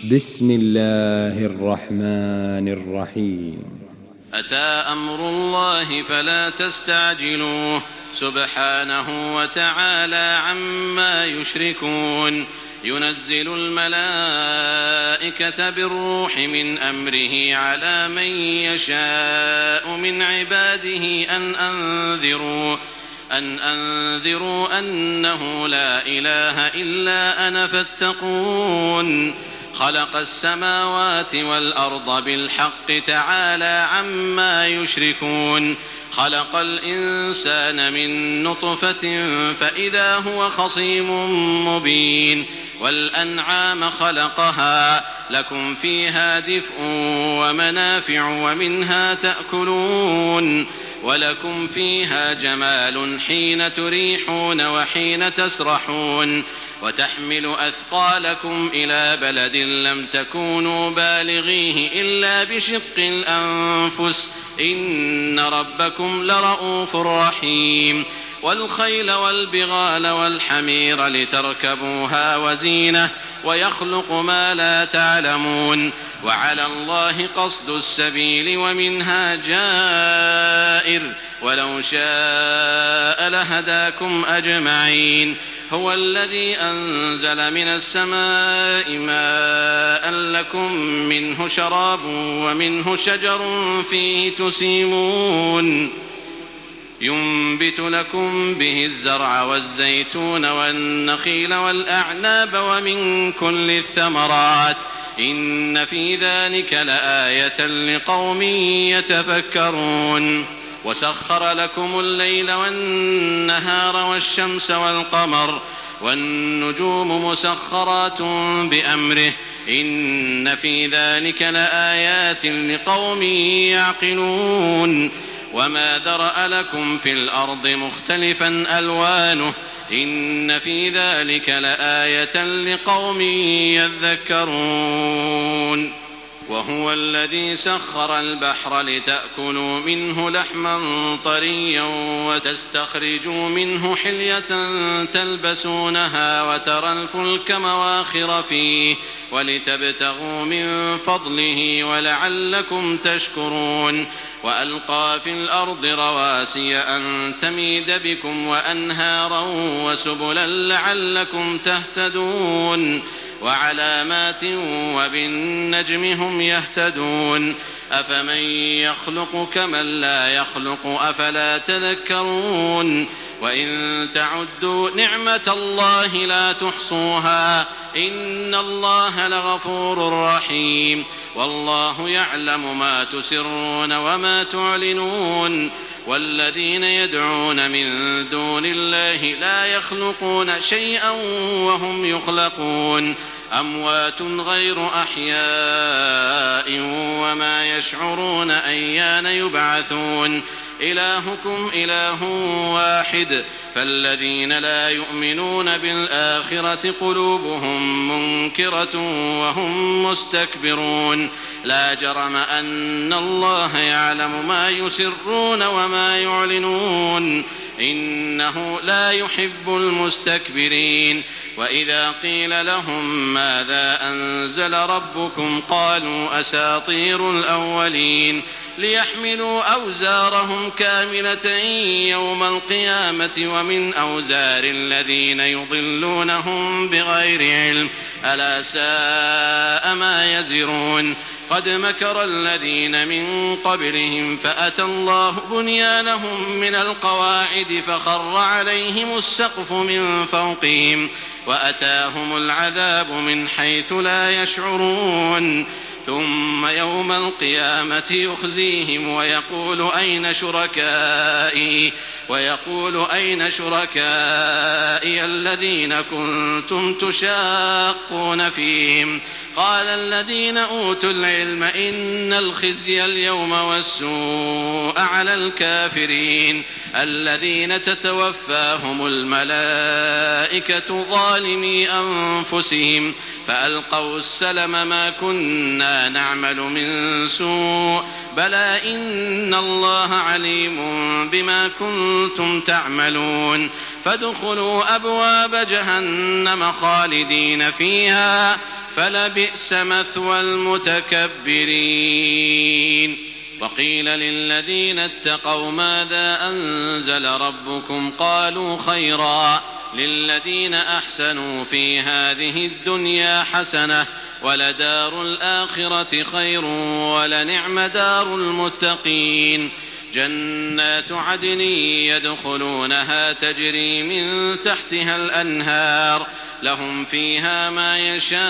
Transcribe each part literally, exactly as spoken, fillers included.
بسم الله الرحمن الرحيم. أتى أمر الله فلا تستعجلوه سبحانه وتعالى عما يشركون. ينزل الملائكة بالروح من أمره على من يشاء من عباده أن أنذروا أن أنذروا أنه لا إله إلا أنا فاتقون. خلق السماوات والأرض بالحق تعالى عما يشركون. خلق الإنسان من نطفة فإذا هو خصيم مبين. والأنعام خلقها لكم فيها دفء ومنافع ومنها تأكلون ولكم فيها جمال حين تريحون وحين تسرحون وتحمل أثقالكم إلى بلد لم تكونوا بالغيه إلا بشق الأنفس إن ربكم لرؤوف رحيم. والخيل والبغال والحمير لتركبوها وزينة ويخلق ما لا تعلمون. وعلى الله قصد السبيل ومنها جائر ولو شاء لهداكم أجمعين. هو الذي أنزل من السماء ماء لكم منه شراب ومنه شجر فيه تسيمون. ينبت لكم به الزرع والزيتون والنخيل والأعناب ومن كل الثمرات إن في ذلك لآية لقوم يتفكرون. وسخر لكم الليل والنهار والشمس والقمر والنجوم مسخرات بأمره إن في ذلك لآيات لقوم يعقلون. وما ذرأ لكم في الأرض مختلفا ألوانه إن في ذلك لآية لقوم يذكرون. وهو الذي سخر البحر لتأكلوا منه لحما طريا وتستخرجوا منه حلية تلبسونها وترى الفلك مواخر فيه ولتبتغوا من فضله ولعلكم تشكرون. وألقى في الأرض رواسي أن تميد بكم وأنهارا وسبلا لعلكم تهتدون. وعلامات وبالنجم هم يهتدون. أفمن يخلق كمن لا يخلق أفلا تذكرون. وإن تعدوا نعمة الله لا تحصوها إن الله لغفور رحيم. والله يعلم ما تسرون وما تعلنون. والذين يدعون من دون الله لا يخلقون شيئا وهم يخلقون أموات غير أحياء وما يشعرون أيان يبعثون. إلهكم إله واحد فالذين لا يؤمنون بالآخرة قلوبهم منكرة وهم مستكبرون. لا جرم أن الله يعلم ما يسرون وما يعلنون إنه لا يحب المستكبرين. وإذا قيل لهم ماذا أنزل ربكم قالوا أساطير الأولين ليحملوا أوزارهم كاملة يوم القيامة ومن أوزار الذين يضلونهم بغير علم ألا ساء ما يزرون. قد مكر الذين من قبلهم فأتى الله بنيانهم من القواعد فخر عليهم السقف من فوقهم وأتاهم العذاب من حيث لا يشعرون. ثم يوم القيامة يخزيهم ويقول أين شركائي ويقول أين شركائي الذين كنتم تشاقون فيهم قال الذين أوتوا العلم إن الخزي اليوم والسوء على الكافرين الذين تتوفاهم الملائكة ظالمي أنفسهم فألقوا السلم ما كنا نعمل من سوء بلى إن الله عليم بما كنتم تعملون. فادخلوا أبواب جهنم خالدين فيها فلبئس مثوى المتكبرين. وقيل للذين اتقوا ماذا أنزل ربكم قالوا خيرا للذين أحسنوا في هذه الدنيا حسنة ولدار الآخرة خير ولنعم دار المتقين. جنات عدن يدخلونها تجري من تحتها الأنهار لهم فيها ما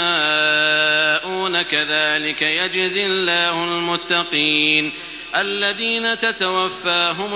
يشاءون كذلك يجزي الله المتقين. الذين تتوفاهم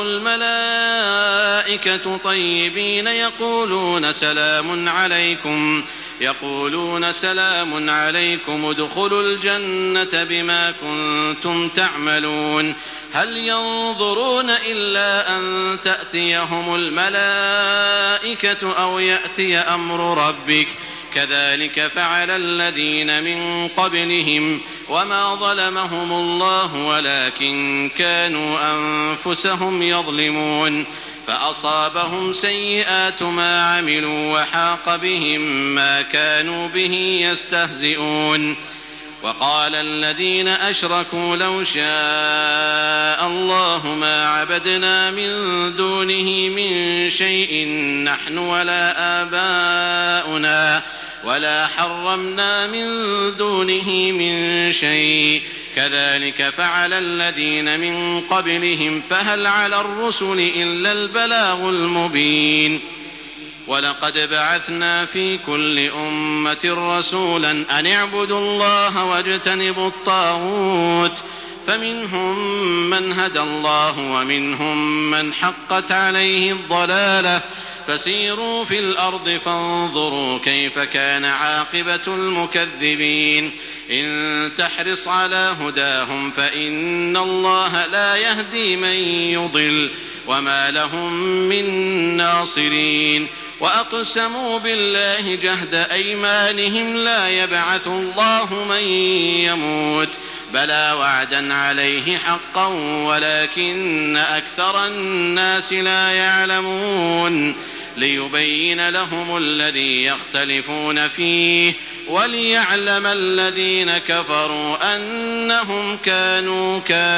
الملائكة طيبين يقولون سلام عليكم يقولون سلام عليكم ادخلوا الجنة بما كنتم تعملون. هل ينظرون إلا أن تأتيهم الملائكة أو يأتي أمر ربك كذلك فعل الذين من قبلهم وما ظلمهم الله ولكن كانوا أنفسهم يظلمون. فأصابهم سيئات ما عملوا وحاق بهم ما كانوا به يستهزئون. وقال الذين أشركوا لو شاء الله ما عبدنا من دونه من شيء نحن ولا آباؤنا ولا حرمنا من دونه من شيء كذلك فعل الذين من قبلهم فهل على الرسل إلا البلاغ المبين. ولقد بعثنا في كل أمة رسولا أن اعبدوا الله واجتنبوا الطاغوت فمنهم من هدى الله ومنهم من حقت عليه الضلالة فسيروا في الأرض فانظروا كيف كان عاقبة المكذبين. إن تحرص على هداهم فإن الله لا يهدي من يضل وما لهم من ناصرين. وأقسموا بالله جهد أيمانهم لا يبعث الله من يموت بلى وعدا عليه حقا ولكن أكثر الناس لا يعلمون. ليبين لهم الذي يختلفون فيه وليعلم الذين كفروا أنهم كانوا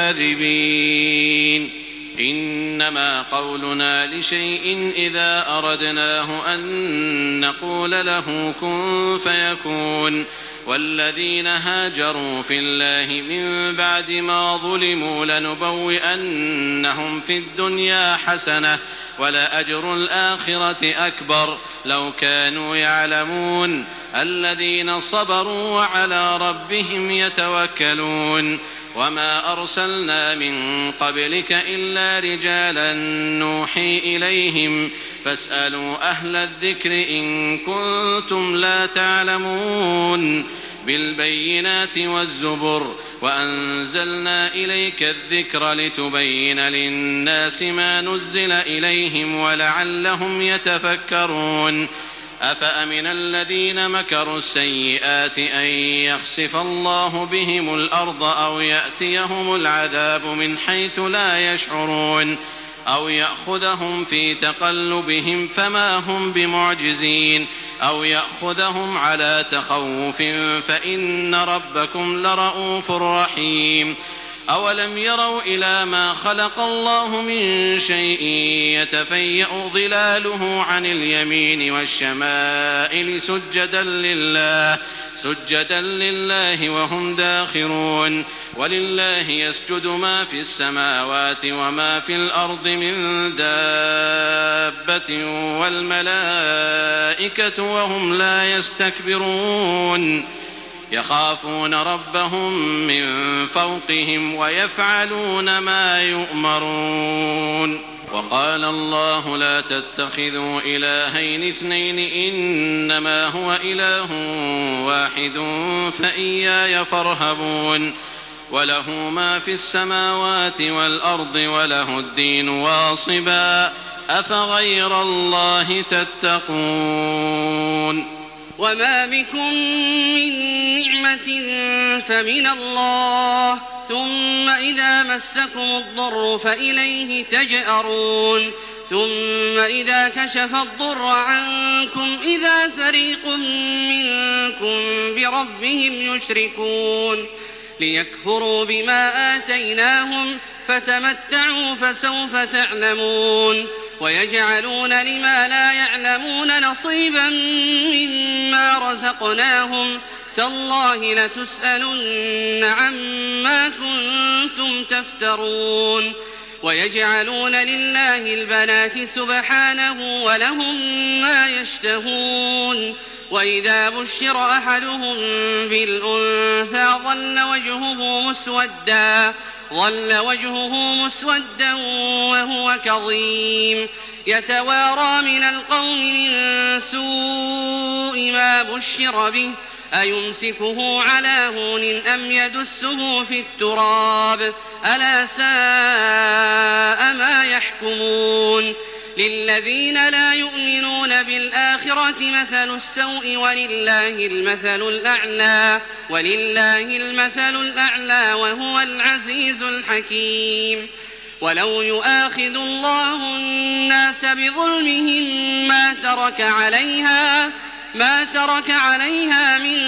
كاذبين. إنما قولنا لشيء إذا أردناه أن نقول له كن فيكون. والذين هاجروا في الله من بعد ما ظلموا لنبوئنهم في الدنيا حسنة ولأجر الآخرة أكبر لو كانوا يعلمون. الذين صبروا وعلى ربهم يتوكلون. وما أرسلنا من قبلك إلا رجالا نوحي إليهم فاسألوا أهل الذكر إن كنتم لا تعلمون. بالبينات والزبر وأنزلنا إليك الذكر لتبين للناس ما نزل إليهم ولعلهم يتفكرون. أفأمن الذين مكروا السيئات أن يخسف الله بهم الأرض أو يأتيهم العذاب من حيث لا يشعرون أو يأخذهم في تقلبهم فما هم بمعجزين أو يأخذهم على تخوف فإن ربكم لرؤوف رحيم. أولم يروا إلى ما خلق الله من شيء يتفيأ ظلاله عن اليمين والشمائل سجدا لله سجدا لله وهم داخرون. ولله يسجد ما في السماوات وما في الأرض من دابة والملائكة وهم لا يستكبرون. يخافون ربهم من فوقهم ويفعلون ما يؤمرون. وقال الله لا تتخذوا إلهين اثنين إنما هو إله واحد فإياي فارهبون. وله ما في السماوات والأرض وله الدين واصبا أفغير الله تتقون. وما بكم من نعمة فمن الله ثم إذا مسكم الضر فإليه تجأرون. ثم إذا كشف الضر عنكم إذا فريق منكم بربهم يشركون ليكفروا بما آتيناهم فتمتعوا فسوف تعلمون ويجعلون لما لا يعلمون نصيبا مما رزقناهم تالله لتسألن عما كنتم تفترون ويجعلون لله البنات سبحانه ولهم ما يشتهون وإذا بشر أحدهم بالأنثى ظل وجهه مسودا ظل وجهه مسودا وهو كظيم يتوارى من القوم من سوء ما بشر به أيمسكه على هون أم يدسه في التراب ألا ساء ما يحكمون للذين لا يؤمنون بالآخرة مثل السوء ولله المثل الأعلى ولله المثل الأعلى وهو العزيز الحكيم ولو يؤاخذ الله الناس بظلمهم ما ترك عليها ما ترك عليها من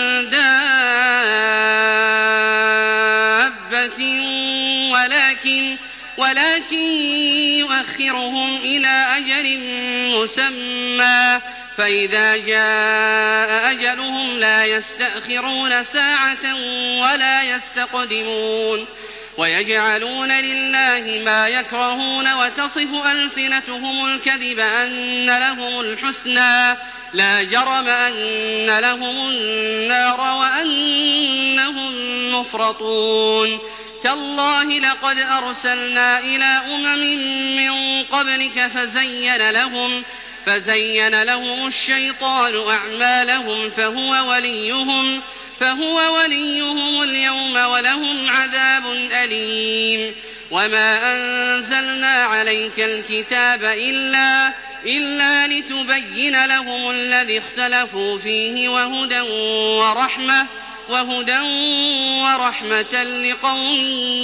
دابة ولكن ولكن يؤخرهم إلى أجل مسمى فإذا جاء أجلهم لا يستأخرون ساعة ولا يستقدمون ويجعلون لله ما يكرهون وتصف ألسنتهم الكذب أن لهم الحسنى لا جرم أن لهم النار وأنهم مفرطون تالله لقد أرسلنا إلى أمم من قبلك فزين لهم فزين لهم الشيطان أعمالهم فهو وليهم فهو وليهم اليوم ولهم عذاب أليم وما أنزلنا عليك الكتاب إلا إلا لتبين لهم الذي اختلفوا فيه وهدى ورحمة وهدى ورحمة لقوم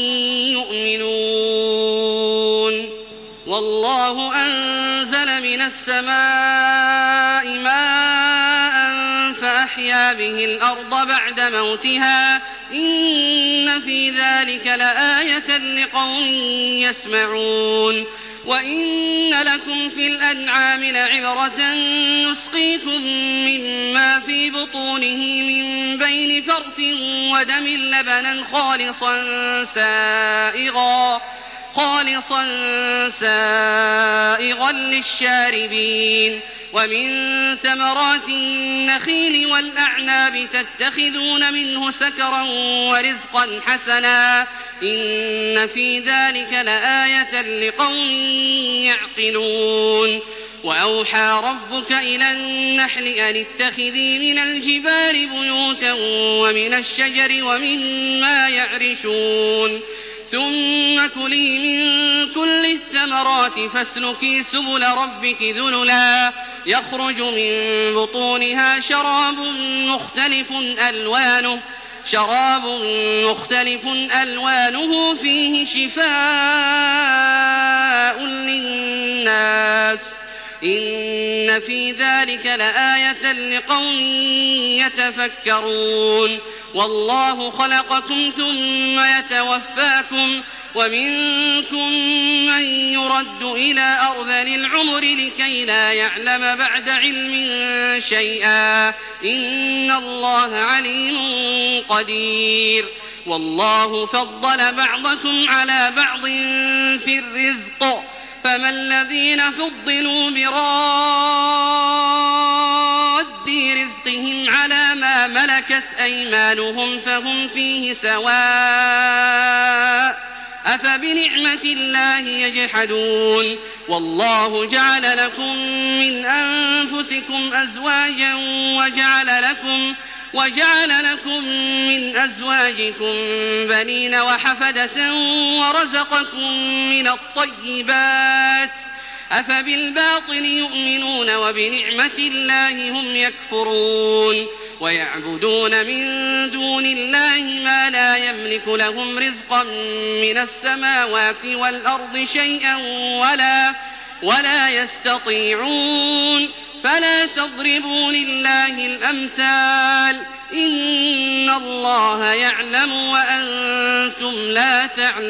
يؤمنون والله أنزل من السماء ماء فأحيا به الأرض بعد موتها إن في ذلك لآية لقوم يسمعون وإن لكم في الأنعام لعبرة نسقيكم مما في بطونه من بين فرث ودم لبنا خالصا سائغا خالصا سائغا للشاربين ومن ثمرات النخيل والأعناب تتخذون منه سكرا ورزقا حسنا إن في ذلك لآية لقوم يعقلون وأوحى ربك إلى النحل أن اتخذي من الجبال بيوتا ومن الشجر ومما يعرشون ثم كلي من كل الثمرات فاسلكي سبل ربك ذللا يخرج من بطونها شراب مختلف ألوانه شراب مختلف ألوانه فيه شفاء للناس إن في ذلك لآية لقوم يتفكرون والله خلقكم ثم يتوفاكم ومنكم من يرد إلى أرذل العمر لكي لا يعلم بعد علم شيئا إن الله عليم قدير والله فضل بعضكم على بعض في الرزق فما الذين فضلوا براد رزقهم على ما ملكت أيمانهم فهم فيه سواء أفبنعمة الله يجحدون والله جعل لكم من أنفسكم أزواجا وجعل لكم وجعل لكم من أزواجكم بنين وحفدة ورزقكم من الطيبات أفبالباطل يؤمنون وبنعمة الله هم يكفرون ويعبدون من دون الله ما لا يملك لهم رزقا من السماوات والأرض شيئا ولا ولا يستطيعون فلا تضربوا لله الأمثال إن الله يعلم وأنتم لا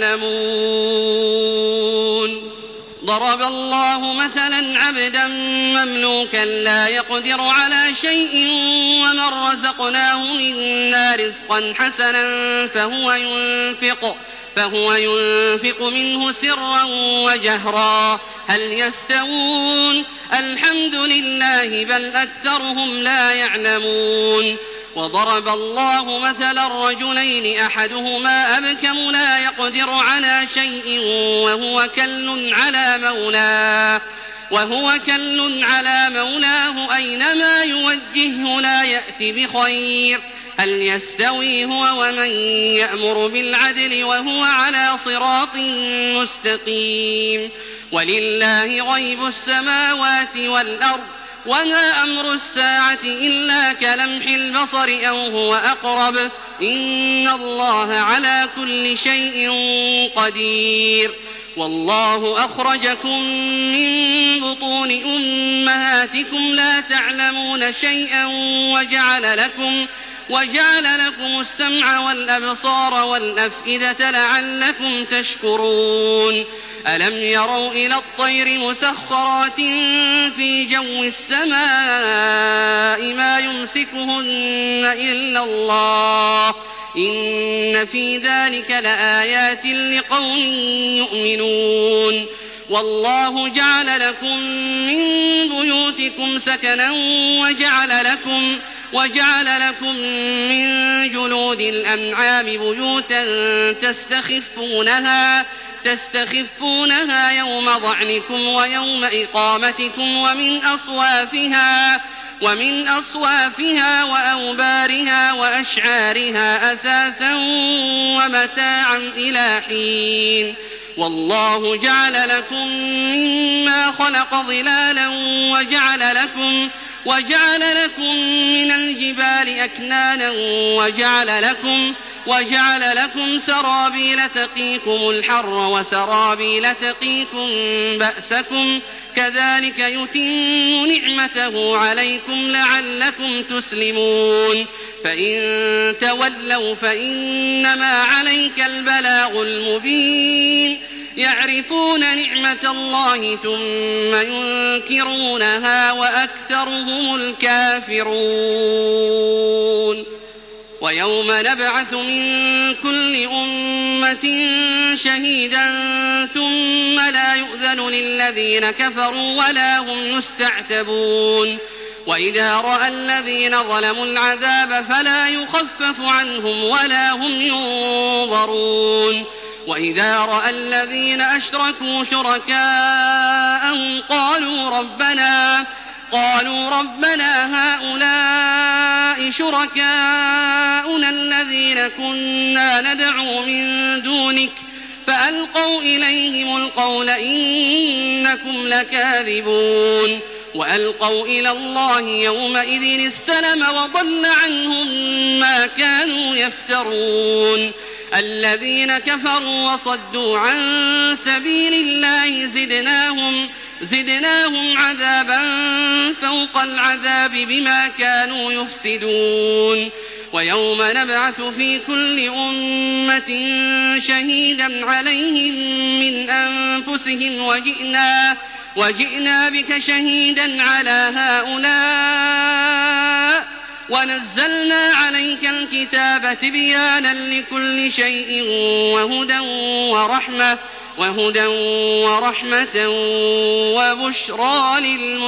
تعلمون. ضرب الله مثلا عبدا مملوكا لا يقدر على شيء ومن رزقناه منا رزقا حسنا فهو ينفق فهو ينفق منه سرا وجهرا هل يستوون الحمد لله بل أكثرهم لا يعلمون. وضرب الله مثلا رجلين أحدهما أبكم لا يقدر على شيء وهو كل على مولاه وهو كل على مولاه أينما يوجهه لا يأتي بخير هل يستوي هو ومن يأمر بالعدل وهو على صراط مستقيم. ولله غيب السماوات والأرض وما أمر الساعة إلا كلمح البصر أو هو أقرب إن الله على كل شيء قدير. والله أخرجكم من بطون أمهاتكم لا تعلمون شيئا وجعل لكم وجعل لكم السمع والأبصار والأفئدة لعلكم تشكرون. ألم يروا إلى الطير مسخرات في جو السماء ما يمسكهن إلا الله إن في ذلك لآيات لقوم يؤمنون. والله جعل لكم من بيوتكم سكنا وجعل لكم وجعل لكم من جلود الأنعام بيوتا تستخفونها تستخفونها يوم ضعنكم ويوم إقامتكم ومن أصوافها ومن أصوافها وأوبارها وأشعارها أثاثا ومتاعا إلى حين. والله جعل لكم مما خلق ظلالا وجعل لكم وجعل لكم من الجبال أكنانا وجعل لكم وجعل لكم سرابيل تقيكم الحر وسرابيل تقيكم بأسكم كذلك يتم نعمته عليكم لعلكم تسلمون. فإن تولوا فإنما عليك البلاغ المبين. يعرفون نعمة الله ثم ينكرونها وأكثرهم الكافرون. ويوم نبعث من كل أمة شهيدا ثم لا يؤذن للذين كفروا ولا هم يستعتبون. وإذا رأى الذين ظلموا العذاب فلا يخفف عنهم ولا هم ينظرون. وإذا رأى الذين أشركوا شركاءهم قالوا ربنا قالوا ربنا هؤلاء شركاؤنا الذين كنا ندعو من دونك فألقوا إليهم القول إنكم لكاذبون. وألقوا إلى الله يومئذ السلم وضل عنهم ما كانوا يفترون. الذين كفروا وصدوا عن سبيل الله زدناهم زدناهم عذابا فوق العذاب بما كانوا يفسدون. ويوم نبعث في كل أمة شهيدا عليهم من أنفسهم وجئنا وجئنا بك شهيدا على هؤلاء ونزلنا عليك الكتاب تبيانا لكل شيء وهدى ورحمة وهدى ورحمة وبشرى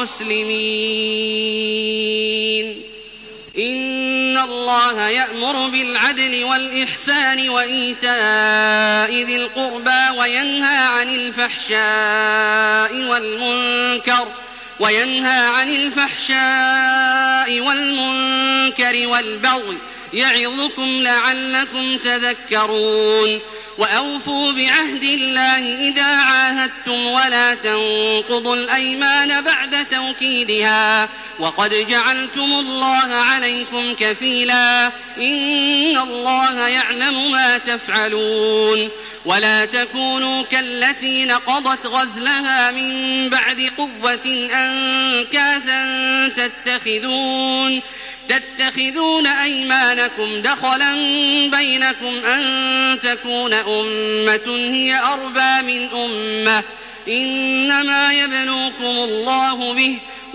للمسلمين. إن الله يأمر بالعدل والإحسان وإيتاء ذي القربى وينهى عن الفحشاء والمنكر وينهى عن الفحشاء والمنكر والبغي يعظكم لعلكم تذكرون. وأوفوا بعهد الله إذا عاهدتم ولا تنقضوا الأيمان بعد توكيدها وقد جعلتم الله عليكم كفيلا إن الله يعلم ما تفعلون. ولا تكونوا كالتي نقضت غزلها من بعد قوة أنكاثا تتخذون تتخذون أيمانكم دخلا بينكم أن تكون أمة هي أربى من أمة إنما يبلوكم الله به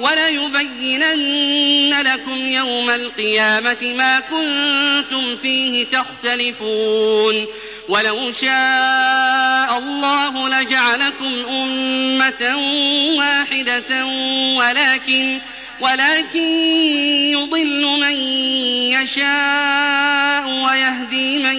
وليبينن لكم يوم القيامة ما كنتم فيه تختلفون ولو شاء الله لجعلكم أمة واحدة ولكن ولكن يضل من يشاء ويهدي من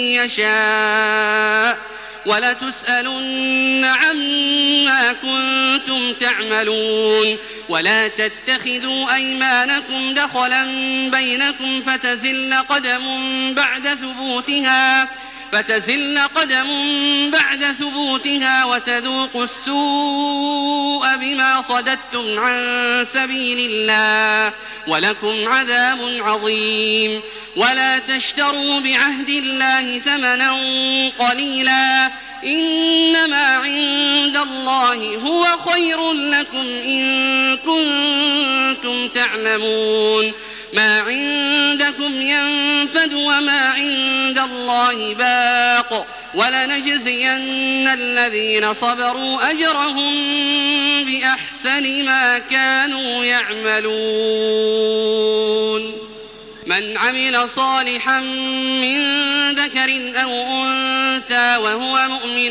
يشاء ولتسألن عما كنتم تعملون ولا تتخذوا أيمانكم دخلا بينكم فتزل قدم بعد ثبوتها فتزل قدم بعد ثبوتها وتذوقوا السوء بما صددتم عن سبيل الله ولكم عذاب عظيم ولا تشتروا بعهد الله ثمنا قليلا إنما عند الله هو خير لكم إن كنتم تعلمون ما عندكم ينفد وما عند الله باق ولنجزين الذين صبروا أجرهم بأحسن ما كانوا يعملون من عمل صالحا من ذكر أو أنثى وهو مؤمن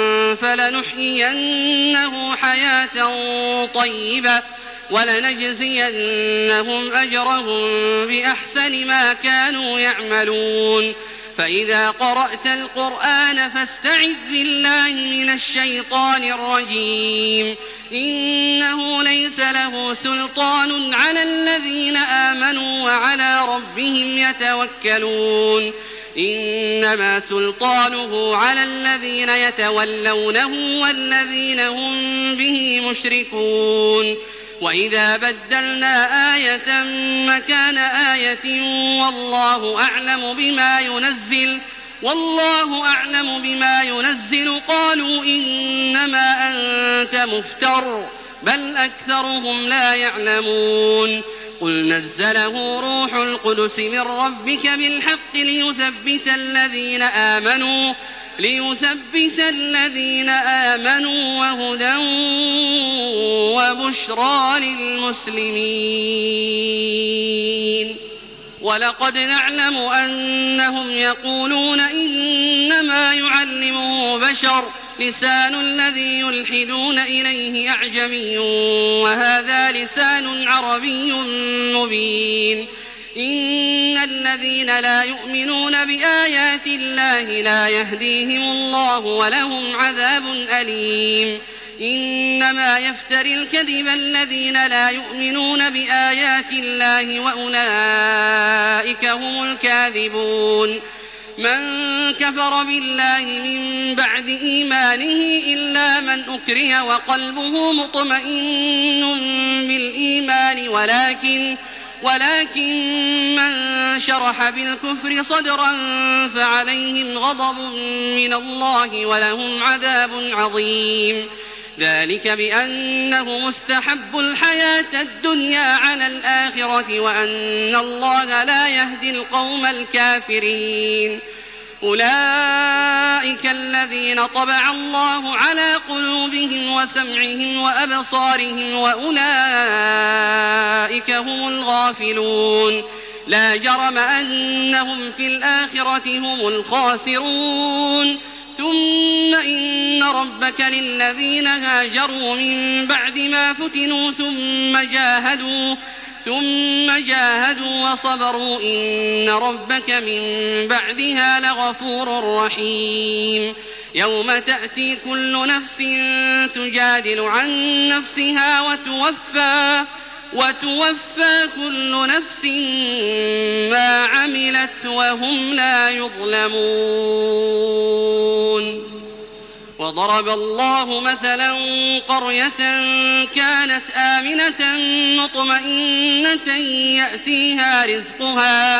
فلنحيينه حياة طيبة ولنجزينهم أجرهم بأحسن ما كانوا يعملون فإذا قرأت القرآن فاستعذ بالله من الشيطان الرجيم إنه ليس له سلطان على الذين آمنوا وعلى ربهم يتوكلون إنما سلطانه على الذين يتولونه والذين هم به مشركون وإذا بدلنا آية مكان آية والله أعلم بما ينزل والله أعلم بما ينزل قالوا إنما أنت مفتر بل أكثرهم لا يعلمون قل نزله روح القدس من ربك بالحق ليثبت الذين آمنوا ليثبت الذين آمنوا وهدى وبشرى للمسلمين ولقد نعلم أنهم يقولون إنما يعلمه بشر لسان الذي يلحدون إليه أعجمي وهذا لسان عربي مبين إن الذين لا يؤمنون بآيات الله لا يهديهم الله ولهم عذاب أليم إنما يفتري الكذب الذين لا يؤمنون بآيات الله وأولئك هم الكاذبون من كفر بالله من بعد إيمانه إلا من أكره وقلبه مطمئن بالإيمان ولكن ولكن من شرح بالكفر صدرا فعليهم غضب من الله ولهم عذاب عظيم ذلك بأنه مستحب الحياة الدنيا على الآخرة وأن الله لا يهدي القوم الكافرين أولئك الذين طبع الله على قلوبهم وسمعهم وأبصارهم وأولئك هم الغافلون لا جرم أنهم في الآخرة هم الخاسرون ثم إن ربك للذين هاجروا من بعد ما فتنوا ثم جاهدوا ثم جاهدوا وصبروا إن ربك من بعدها لغفور رحيم يوم تأتي كل نفس تجادل عن نفسها وتوفى وتوفى كل نفس ما عملت وهم لا يظلمون وضرب الله مثلا قرية كانت آمنة مطمئنة يأتيها رزقها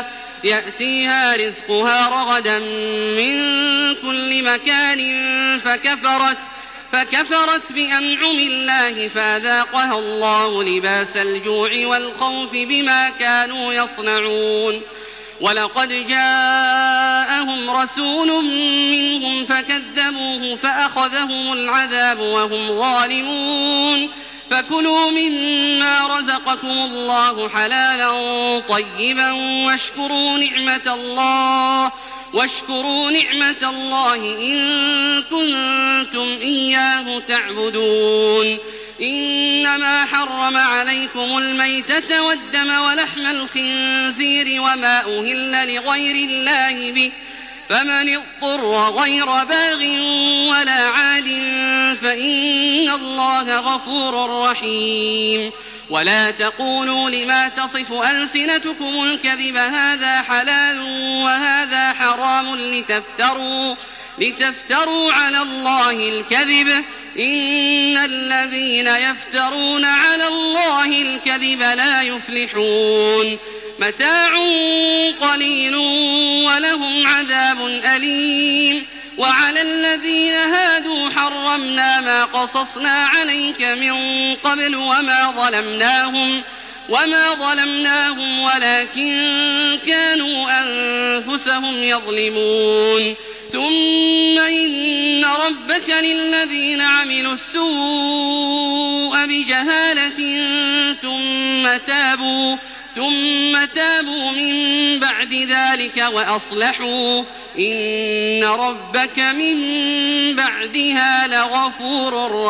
يأتيها رزقها رغدا من كل مكان فكفرت فكفرت بأنعم الله فأذاقها الله لباس الجوع والخوف بما كانوا يصنعون ولقد جاءهم رسول منهم فكذبوه فأخذهم العذاب وهم ظالمون فكلوا مما رزقكم الله حلالا طيبا واشكروا نعمة الله واشكروا نعمة الله إن كنتم إياه تعبدون إنما حرم عليكم الميتة والدم ولحم الخنزير وما أهل لغير الله به فمن اضطر غير باغ ولا عاد فإن الله غفور رحيم ولا تقولوا لما تصف ألسنتكم الكذب هذا حلال وهذا حرام لتفتروا لتفتروا على الله الكذب إن الذين يفترون على الله الكذب لا يفلحون متاع قليل ولهم عذاب أليم وعلى الذين هادوا حرمنا ما قصصنا عليك من قبل وما ظلمناهم وما ظلمناهم ولكن كانوا أنفسهم يظلمون ثم إن ربك للذين عملوا السوء بجهالة ثم تابوا ثم تابوا من بعد ذلك وأصلحوا إن ربك من بعدها لغفور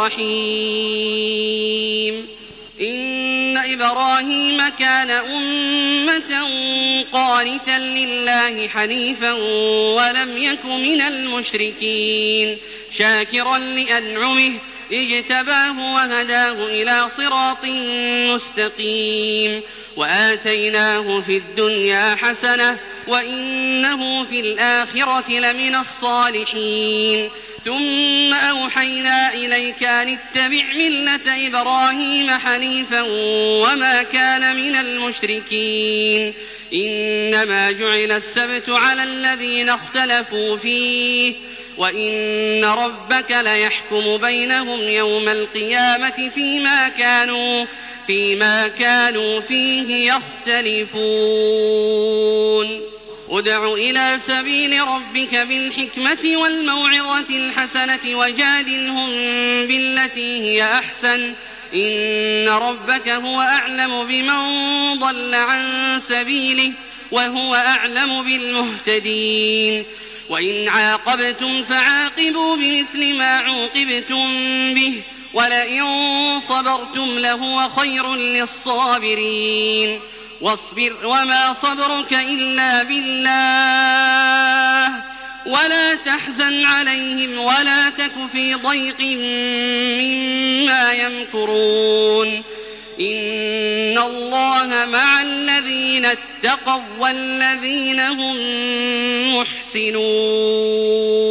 رحيم إن إبراهيم كان أمة قانتا لله حنيفا ولم يك من المشركين شاكرا لأنعمه اجتباه وهداه إلى صراط مستقيم وآتيناه في الدنيا حسنة وإنه في الآخرة لمن الصالحين ثم أوحينا إليك أن اتبع ملة إبراهيم حنيفا وما كان من المشركين إنما جعل السبت على الذين اختلفوا فيه وإن ربك ليحكم بينهم يوم القيامة فيما كانوا فيما كانوا فيه يختلفون ادع إلى سبيل ربك بالحكمة والموعظة الحسنة وجادلهم بالتي هي أحسن إن ربك هو أعلم بمن ضل عن سبيله وهو أعلم بالمهتدين وإن عاقبتم فعاقبوا بمثل ما عوقبتم به ولئن صبرتم لهو خير للصابرين واصبر وما صبرك إلا بالله ولا تحزن عليهم ولا تك في ضيق مما يمكرون إن الله مع الذين اتقوا والذين هم محسنون.